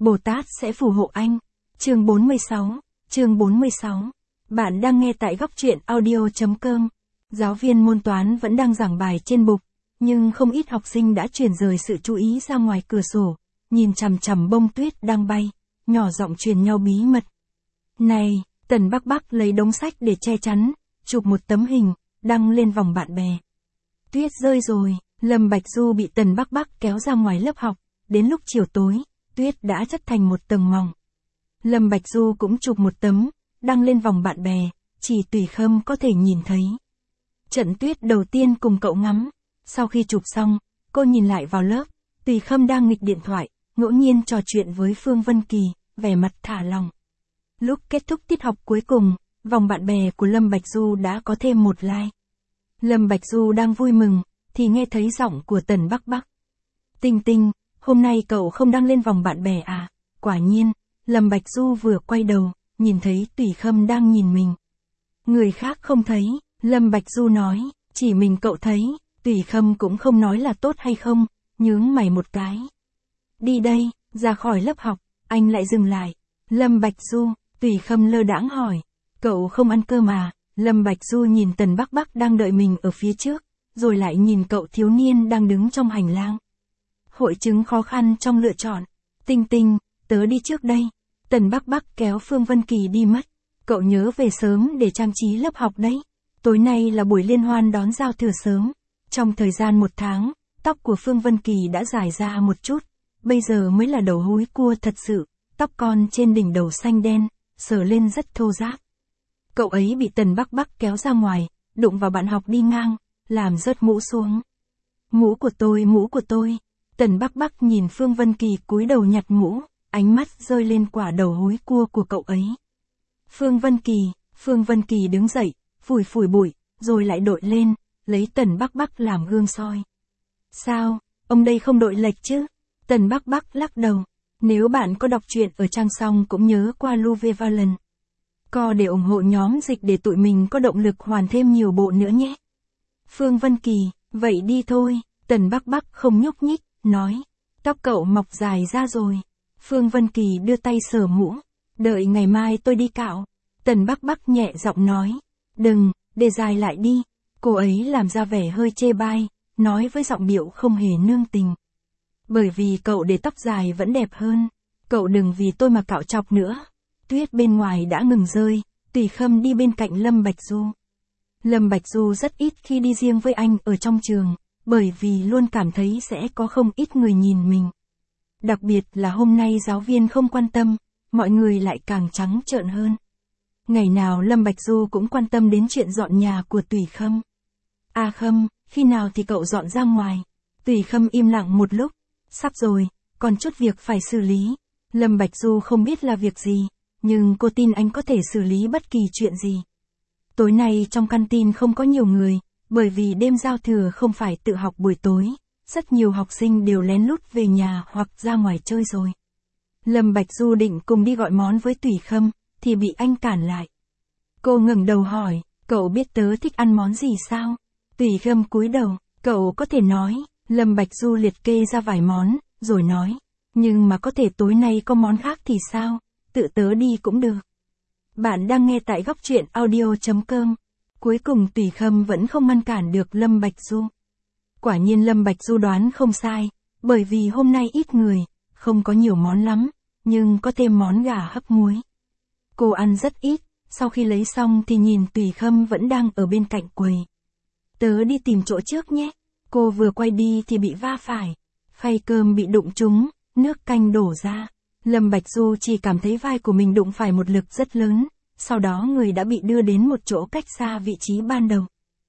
Bồ Tát sẽ phù hộ anh. Chương 46. Chương 46. Bạn đang nghe tại góc truyện audio.com. Giáo viên môn toán vẫn đang giảng bài trên bục, nhưng không ít học sinh đã chuyển rời sự chú ý ra ngoài cửa sổ, nhìn chằm chằm bông tuyết đang bay, nhỏ giọng truyền nhau bí mật. Này, Tần Bắc Bắc lấy đống sách để che chắn, chụp một tấm hình, đăng lên vòng bạn bè. Tuyết rơi rồi, Lâm Bạch Du bị Tần Bắc Bắc kéo ra ngoài lớp học, đến lúc chiều tối, tuyết đã chất thành một tầng mỏng. Lâm Bạch Du cũng chụp một tấm, đăng lên vòng bạn bè, chỉ Tùy Khâm có thể nhìn thấy. Trận tuyết đầu tiên cùng cậu ngắm, sau khi chụp xong, cô nhìn lại vào lớp, Tùy Khâm đang nghịch điện thoại, ngẫu nhiên trò chuyện với Phương Vân Kỳ, vẻ mặt thả lỏng. Lúc kết thúc tiết học cuối cùng, vòng bạn bè của Lâm Bạch Du đã có thêm một like. Lâm Bạch Du đang vui mừng, thì nghe thấy giọng của Tần Bắc Bắc. Tinh Tinh, hôm nay cậu không đăng lên vòng bạn bè à? Quả nhiên, Lâm Bạch Du vừa quay đầu, nhìn thấy Tùy Khâm đang nhìn mình. Người khác không thấy, Lâm Bạch Du nói, chỉ mình cậu thấy, Tùy Khâm cũng không nói là tốt hay không, nhướng mày một cái. Đi đây, ra khỏi lớp học, anh lại dừng lại. Lâm Bạch Du, Tùy Khâm lơ đãng hỏi, cậu không ăn cơm à? Lâm Bạch Du nhìn Tần Bắc Bắc đang đợi mình ở phía trước, rồi lại nhìn cậu thiếu niên đang đứng trong hành lang. Hội chứng khó khăn trong lựa chọn. Tinh Tinh, tớ đi trước đây. Tần Bắc Bắc kéo Phương Vân Kỳ đi mất. Cậu nhớ về sớm để trang trí lớp học đấy. Tối nay là buổi liên hoan đón giao thừa sớm. Trong thời gian 1 tháng, tóc của Phương Vân Kỳ đã dài ra một chút. Bây giờ mới là đầu húi cua thật sự. Tóc con trên đỉnh đầu xanh đen, sờ lên rất thô ráp. Cậu ấy bị Tần Bắc Bắc kéo ra ngoài, đụng vào bạn học đi ngang, làm rớt mũ xuống. Mũ của tôi, mũ của tôi. Tần Bắc Bắc nhìn Phương Vân Kỳ cúi đầu nhặt mũ, ánh mắt rơi lên quả đầu húi cua của cậu ấy. Phương Vân Kỳ đứng dậy, phủi phủi bụi, rồi lại đội lên, lấy Tần Bắc Bắc làm gương soi. Sao, ông đây không đội lệch chứ? Tần Bắc Bắc lắc đầu. Nếu bạn có đọc truyện ở trang xong cũng nhớ qua Luve Valen. Co để ủng hộ nhóm dịch để tụi mình có động lực hoàn thêm nhiều bộ nữa nhé. Phương Vân Kỳ, vậy đi thôi. Tần Bắc Bắc không nhúc nhích, nói. Tóc cậu mọc dài ra rồi. Phương Vân Kỳ đưa tay sờ mũ. Đợi ngày mai tôi đi cạo. Tần Bắc Bắc nhẹ giọng nói. Đừng, để dài lại đi. Cô ấy làm ra vẻ hơi chê bai, nói với giọng điệu không hề nương tình. Bởi vì cậu để tóc dài vẫn đẹp hơn. Cậu đừng vì tôi mà cạo chọc nữa. Tuyết bên ngoài đã ngừng rơi, Tùy Khâm đi bên cạnh Lâm Bạch Du. Lâm Bạch Du rất ít khi đi riêng với anh ở trong trường, bởi vì luôn cảm thấy sẽ có không ít người nhìn mình. Đặc biệt là hôm nay giáo viên không quan tâm, mọi người lại càng trắng trợn hơn. Ngày nào Lâm Bạch Du cũng quan tâm đến chuyện dọn nhà của Tùy Khâm. À Khâm, khi nào thì cậu dọn ra ngoài? Tùy Khâm im lặng một lúc. Sắp rồi, còn chút việc phải xử lý. Lâm Bạch Du không biết là việc gì, nhưng cô tin anh có thể xử lý bất kỳ chuyện gì. Tối nay trong căn tin không có nhiều người, bởi vì đêm giao thừa không phải tự học buổi tối, rất nhiều học sinh đều lén lút về nhà hoặc ra ngoài chơi rồi. Lâm Bạch Du định cùng đi gọi món với Tùy Khâm, thì bị anh cản lại. Cô ngẩng đầu hỏi, cậu biết tớ thích ăn món gì sao? Tùy Khâm cúi đầu, cậu có thể nói. Lâm Bạch Du liệt kê ra vài món, rồi nói, nhưng mà có thể tối nay có món khác thì sao, tự tớ đi cũng được. Bạn đang nghe tại góc truyện audio.com. Cuối cùng Tùy Khâm vẫn không ngăn cản được Lâm Bạch Du. Quả nhiên Lâm Bạch Du đoán không sai, bởi vì hôm nay ít người, không có nhiều món lắm, nhưng có thêm món gà hấp muối. Cô ăn rất ít, sau khi lấy xong thì nhìn Tùy Khâm vẫn đang ở bên cạnh quầy. Tớ đi tìm chỗ trước nhé. Cô vừa quay đi thì bị va phải. Khay cơm bị đụng trúng, nước canh đổ ra. Lâm Bạch Du chỉ cảm thấy vai của mình đụng phải một lực rất lớn, sau đó người đã bị đưa đến một chỗ cách xa vị trí ban đầu.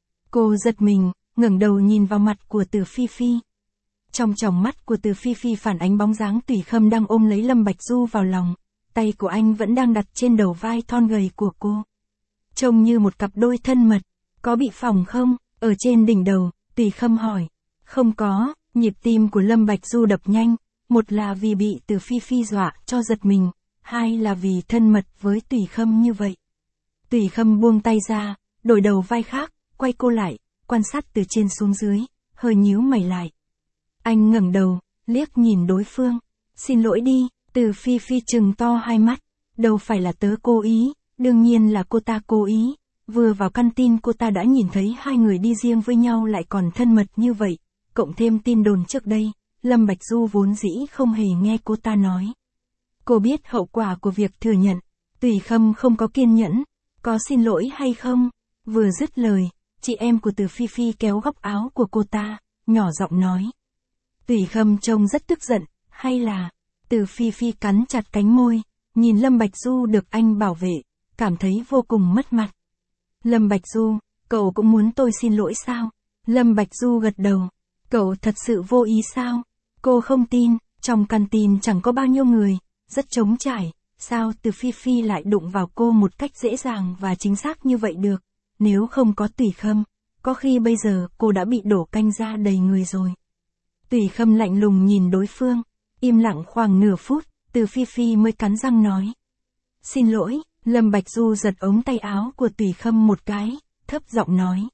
Cô giật mình, ngẩng đầu nhìn vào mặt của Từ Phi Phi. Trong tròng mắt của Từ Phi Phi phản ánh bóng dáng Tùy Khâm đang ôm lấy Lâm Bạch Du vào lòng, tay của anh vẫn đang đặt trên đầu vai thon gầy của cô. Trông như một cặp đôi thân mật, có bị phỏng không? Ở trên đỉnh đầu, Tùy Khâm hỏi. Không có, nhịp tim của Lâm Bạch Du đập nhanh, một là vì bị Từ Phi Phi dọa cho giật mình, hai là vì thân mật với Tùy Khâm như vậy. Tùy Khâm buông tay ra, đổi đầu vai khác, quay cô lại, quan sát từ trên xuống dưới, hơi nhíu mày lại. Anh ngẩng đầu, liếc nhìn đối phương. Xin lỗi đi, Từ Phi Phi trừng to hai mắt, đâu phải là tớ cố ý, đương nhiên là cô ta cố ý. Vừa vào căn tin cô ta đã nhìn thấy hai người đi riêng với nhau lại còn thân mật như vậy, cộng thêm tin đồn trước đây, Lâm Bạch Du vốn dĩ không hề nghe cô ta nói. Cô biết hậu quả của việc thừa nhận, Tùy Khâm không có kiên nhẫn, có xin lỗi hay không? Vừa dứt lời, chị em của Từ Phi Phi kéo góc áo của cô ta, nhỏ giọng nói. Tùy Khâm trông rất tức giận, hay là... Từ Phi Phi cắn chặt cánh môi, nhìn Lâm Bạch Du được anh bảo vệ, cảm thấy vô cùng mất mặt. Lâm Bạch Du, cậu cũng muốn tôi xin lỗi sao? Lâm Bạch Du gật đầu. Cậu thật sự vô ý sao? Cô không tin, trong căn tin chẳng có bao nhiêu người, rất trống trải, sao Từ Phi Phi lại đụng vào cô một cách dễ dàng và chính xác như vậy được? Nếu không có Tùy Khâm, có khi bây giờ cô đã bị đổ canh ra đầy người rồi. Tùy Khâm lạnh lùng nhìn đối phương, im lặng khoảng nửa phút, Từ Phi Phi mới cắn răng nói. Xin lỗi, Lâm Bạch Du giật ống tay áo của Tùy Khâm một cái, thấp giọng nói.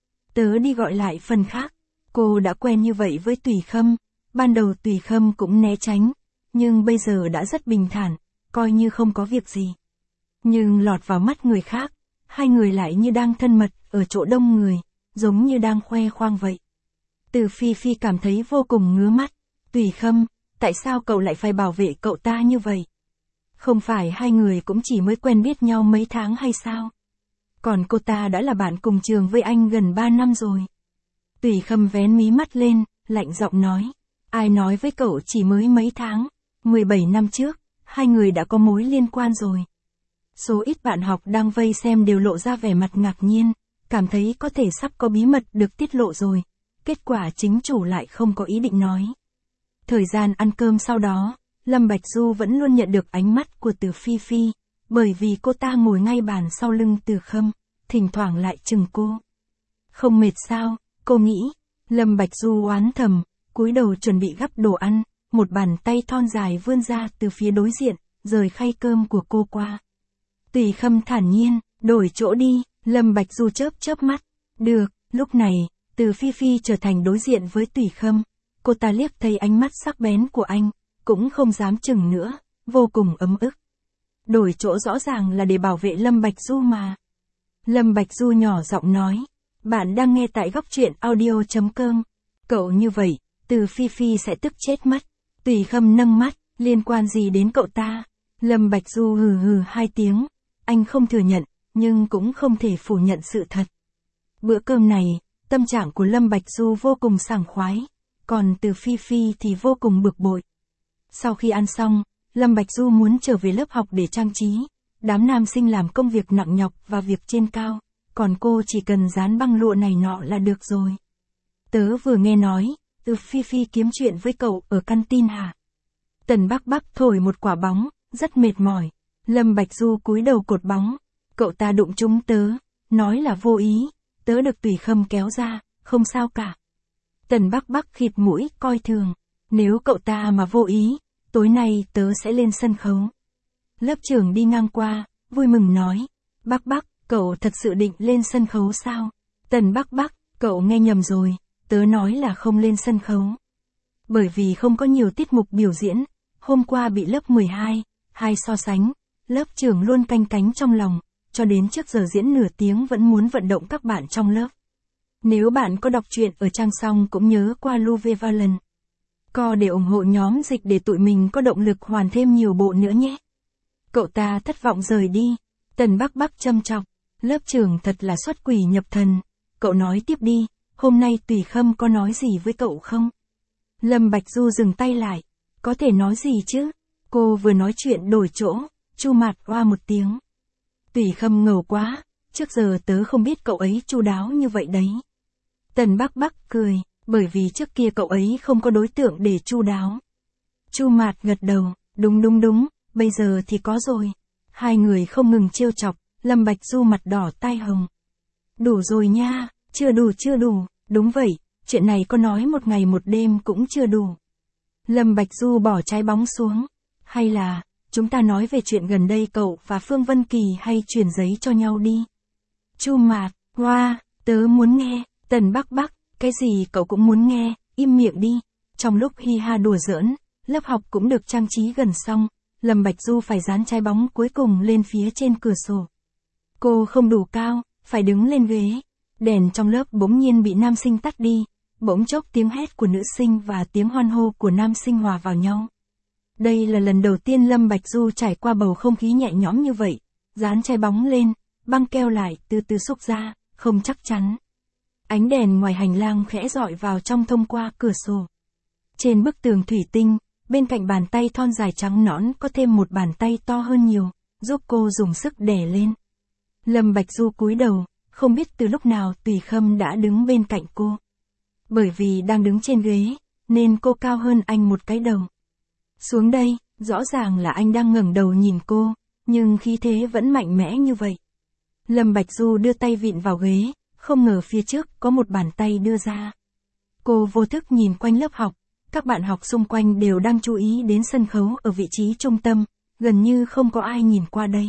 Tớ đi gọi lại phần khác. Cô đã quen như vậy với Tùy Khâm, ban đầu Tùy Khâm cũng né tránh, nhưng bây giờ đã rất bình thản, coi như không có việc gì. Nhưng lọt vào mắt người khác, hai người lại như đang thân mật ở chỗ đông người, giống như đang khoe khoang vậy. Từ Phi Phi cảm thấy vô cùng ngứa mắt. Tùy Khâm, tại sao cậu lại phải bảo vệ cậu ta như vậy? Không phải hai người cũng chỉ mới quen biết nhau mấy tháng hay sao? Còn cô ta đã là bạn cùng trường với anh gần 3 năm rồi. Tùy Khâm vén mí mắt lên, lạnh giọng nói. Ai nói với cậu chỉ mới mấy tháng? 17 năm trước, hai người đã có mối liên quan rồi. Số ít bạn học đang vây xem đều lộ ra vẻ mặt ngạc nhiên, cảm thấy có thể sắp có bí mật được tiết lộ rồi. Kết quả chính chủ lại không có ý định nói. Thời gian ăn cơm sau đó, Lâm Bạch Du vẫn luôn nhận được ánh mắt của Từ Phi Phi, bởi vì cô ta ngồi ngay bàn sau lưng Từ Khâm, thỉnh thoảng lại chừng cô. Không mệt sao, cô nghĩ. Lâm Bạch Du oán thầm, cúi đầu chuẩn bị gắp đồ ăn, một bàn tay thon dài vươn ra từ phía đối diện, rời khay cơm của cô qua. Tùy Khâm thản nhiên, đổi chỗ đi, Lâm Bạch Du chớp chớp mắt. Được, lúc này, Từ Phi Phi trở thành đối diện với Tùy Khâm. Cô ta liếc thấy ánh mắt sắc bén của anh, cũng không dám chừng nữa, vô cùng ấm ức. Đổi chỗ rõ ràng là để bảo vệ Lâm Bạch Du mà. Lâm Bạch Du nhỏ giọng nói, bạn đang nghe tại góc truyện audio.com. Cậu như vậy, Từ Phi Phi sẽ tức chết mất. Tùy Khâm nâng mắt, liên quan gì đến cậu ta? Lâm Bạch Du hừ hừ hai tiếng, anh không thừa nhận, nhưng cũng không thể phủ nhận sự thật. Bữa cơm này, tâm trạng của Lâm Bạch Du vô cùng sảng khoái, còn Từ Phi Phi thì vô cùng bực bội. Sau khi ăn xong, Lâm Bạch Du muốn trở về lớp học để trang trí. Đám nam sinh làm công việc nặng nhọc và việc trên cao, còn cô chỉ cần dán băng lụa này nọ là được rồi. Tớ vừa nghe nói, Từ Phi Phi kiếm chuyện với cậu ở căn tin hả? Tần Bắc Bắc thổi một quả bóng, rất mệt mỏi. Lâm Bạch Du cúi đầu cột bóng. Cậu ta đụng trúng tớ, nói là vô ý, tớ được Tùy Khâm kéo ra, không sao cả. Tần Bắc Bắc khịt mũi, coi thường. Nếu cậu ta mà vô ý, tối nay tớ sẽ lên sân khấu. Lớp trưởng đi ngang qua, vui mừng nói. Bắc Bắc, cậu thật sự định lên sân khấu sao? Tần Bắc Bắc, cậu nghe nhầm rồi, tớ nói là không lên sân khấu. Bởi vì không có nhiều tiết mục biểu diễn, hôm qua bị lớp 12, hai so sánh, lớp trưởng luôn canh cánh trong lòng, cho đến trước giờ diễn nửa tiếng vẫn muốn vận động các bạn trong lớp. Nếu bạn có đọc truyện ở trang xong cũng nhớ qua Luve Valen. Co để ủng hộ nhóm dịch để tụi mình có động lực hoàn thêm nhiều bộ nữa nhé. Cậu ta thất vọng rời đi. Tần Bắc Bắc châm chọc. Lớp trưởng thật là xuất quỷ nhập thần. Cậu nói tiếp đi, hôm nay Tùy Khâm có nói gì với cậu không? Lâm Bạch Du dừng tay lại. Có thể nói gì chứ? Cô vừa nói chuyện đổi chỗ, Chu Mạt oa một tiếng. Tùy Khâm ngầu quá, trước giờ tớ không biết cậu ấy chu đáo như vậy đấy. Tần Bắc Bắc cười, bởi vì trước kia cậu ấy không có đối tượng để chu đáo. Chu Mạt gật đầu, đúng, bây giờ thì có rồi. Hai người không ngừng trêu chọc, Lâm Bạch Du mặt đỏ tai hồng. Đủ rồi nha, chưa đủ, đúng vậy, chuyện này có nói một ngày một đêm cũng chưa đủ. Lâm Bạch Du bỏ trái bóng xuống, hay là, chúng ta nói về chuyện gần đây cậu và Phương Vân Kỳ hay chuyển giấy cho nhau đi. Chu Mạt, hoa, tớ muốn nghe. Tần Bắc Bắc, cái gì cậu cũng muốn nghe, im miệng đi. Trong lúc hi ha đùa giỡn, lớp học cũng được trang trí gần xong, Lâm Bạch Du phải dán trái bóng cuối cùng lên phía trên cửa sổ. Cô không đủ cao, phải đứng lên ghế. Đèn trong lớp bỗng nhiên bị nam sinh tắt đi, bỗng chốc tiếng hét của nữ sinh và tiếng hoan hô của nam sinh hòa vào nhau. Đây là lần đầu tiên Lâm Bạch Du trải qua bầu không khí nhẹ nhõm như vậy, dán trái bóng lên, băng keo lại từ từ xúc ra, không chắc chắn. Ánh đèn ngoài hành lang khẽ rọi vào trong thông qua cửa sổ. Trên bức tường thủy tinh, bên cạnh bàn tay thon dài trắng nõn có thêm một bàn tay to hơn nhiều, giúp cô dùng sức đè lên. Lâm Bạch Du cúi đầu, không biết từ lúc nào Tùy Khâm đã đứng bên cạnh cô. Bởi vì đang đứng trên ghế, nên cô cao hơn anh một cái đầu. Xuống đây, rõ ràng là anh đang ngẩng đầu nhìn cô, nhưng khí thế vẫn mạnh mẽ như vậy. Lâm Bạch Du đưa tay vịn vào ghế, không ngờ phía trước có một bàn tay đưa ra. Cô vô thức nhìn quanh lớp học, các bạn học xung quanh đều đang chú ý đến sân khấu ở vị trí trung tâm, gần như không có ai nhìn qua đây.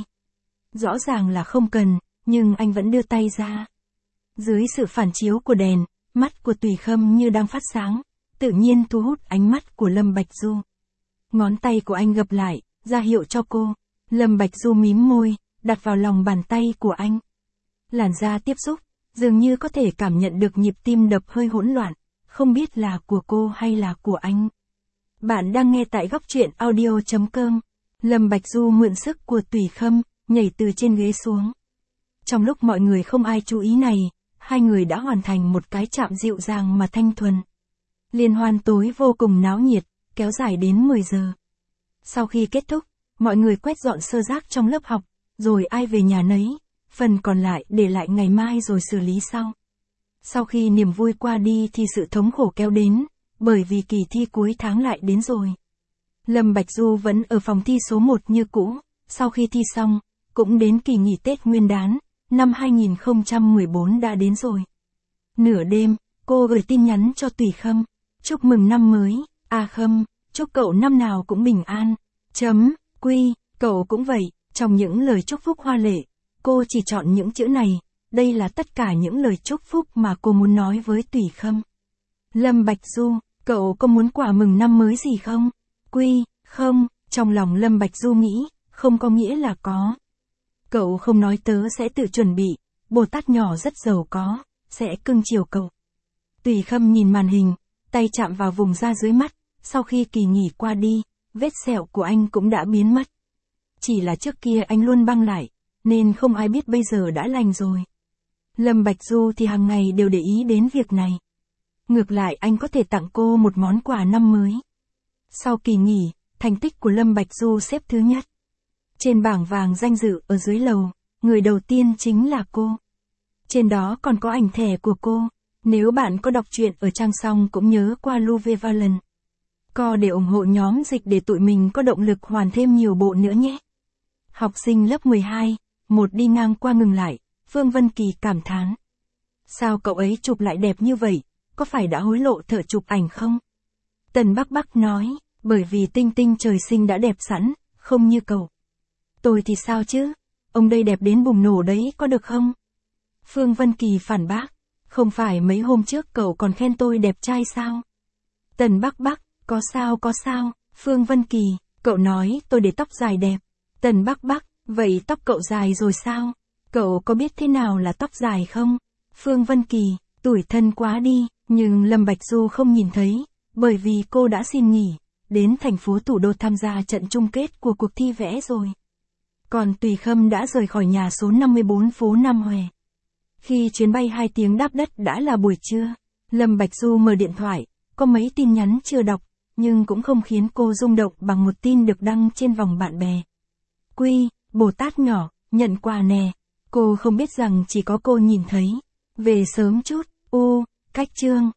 Rõ ràng là không cần, nhưng anh vẫn đưa tay ra. Dưới sự phản chiếu của đèn, mắt của Tùy Khâm như đang phát sáng, tự nhiên thu hút ánh mắt của Lâm Bạch Du. Ngón tay của anh gập lại, ra hiệu cho cô. Lâm Bạch Du mím môi, đặt vào lòng bàn tay của anh. Làn da tiếp xúc, dường như có thể cảm nhận được nhịp tim đập hơi hỗn loạn, không biết là của cô hay là của anh. Bạn đang nghe tại góc truyện audio.com. Lâm Bạch Du mượn sức của Tùy Khâm, nhảy từ trên ghế xuống. Trong lúc mọi người không ai chú ý này, hai người đã hoàn thành một cái chạm dịu dàng mà thanh thuần. Liên hoan tối vô cùng náo nhiệt, kéo dài đến 10 giờ. Sau khi kết thúc, mọi người quét dọn sơ rác trong lớp học, rồi ai về nhà nấy, phần còn lại để lại ngày mai rồi xử lý sau. Sau khi niềm vui qua đi thì sự thống khổ kéo đến, bởi vì kỳ thi cuối tháng lại đến rồi. Lâm Bạch Du vẫn ở phòng thi số 1 như cũ, sau khi thi xong, cũng đến kỳ nghỉ Tết Nguyên đán, năm 2014 đã đến rồi. Nửa đêm, cô gửi tin nhắn cho Tùy Khâm, chúc mừng năm mới, Khâm, chúc cậu năm nào cũng bình an, Quy, cậu cũng vậy. Trong những lời chúc phúc hoa lệ, cô chỉ chọn những chữ này, đây là tất cả những lời chúc phúc mà cô muốn nói với Tùy Khâm. Lâm Bạch Du, cậu có muốn quà mừng năm mới gì không? Quy, không, trong lòng Lâm Bạch Du nghĩ, không có nghĩa là có. Cậu không nói tớ sẽ tự chuẩn bị, Bồ Tát nhỏ rất giàu có, sẽ cưng chiều cậu. Tùy Khâm nhìn màn hình, tay chạm vào vùng da dưới mắt, sau khi kỳ nghỉ qua đi, vết sẹo của anh cũng đã biến mất. Chỉ là trước kia anh luôn băng lại, nên không ai biết bây giờ đã lành rồi. Lâm Bạch Du thì hàng ngày đều để ý đến việc này. Ngược lại anh có thể tặng cô một món quà năm mới. Sau kỳ nghỉ, thành tích của Lâm Bạch Du xếp thứ nhất. Trên bảng vàng danh dự ở dưới lầu, người đầu tiên chính là cô. Trên đó còn có ảnh thẻ của cô. Nếu bạn có đọc truyện ở trang xong cũng nhớ qua Louve Valen. Co để ủng hộ nhóm dịch để tụi mình có động lực hoàn thêm nhiều bộ nữa nhé. Học sinh lớp 12, một đi ngang qua ngừng lại, Phương Vân Kỳ cảm thán. Sao cậu ấy chụp lại đẹp như vậy, có phải đã hối lộ thợ chụp ảnh không? Tần Bắc Bắc nói, bởi vì tinh tinh trời sinh đã đẹp sẵn, không như cậu. Tôi thì sao chứ, ông đây đẹp đến bùng nổ đấy có được không? Phương Vân Kỳ phản bác, không phải mấy hôm trước cậu còn khen tôi đẹp trai sao? Tần Bắc Bắc, có sao, Phương Vân Kỳ, cậu nói tôi để tóc dài đẹp. Tần Bắc Bắc, vậy tóc cậu dài rồi sao? Cậu có biết thế nào là tóc dài không? Phương Vân Kỳ, tủi thân quá đi, nhưng Lâm Bạch Du không nhìn thấy, bởi vì cô đã xin nghỉ, đến thành phố thủ đô tham gia trận chung kết của cuộc thi vẽ rồi. Còn Tùy Khâm đã rời khỏi nhà số 54 phố Nam Hòe. Khi chuyến bay 2 tiếng đáp đất đã là buổi trưa, Lâm Bạch Du mở điện thoại, có mấy tin nhắn chưa đọc, nhưng cũng không khiến cô rung động bằng một tin được đăng trên vòng bạn bè. Quy, Bồ Tát nhỏ, nhận quà nè. Cô không biết rằng chỉ có cô nhìn thấy. Về sớm chút, cách chương.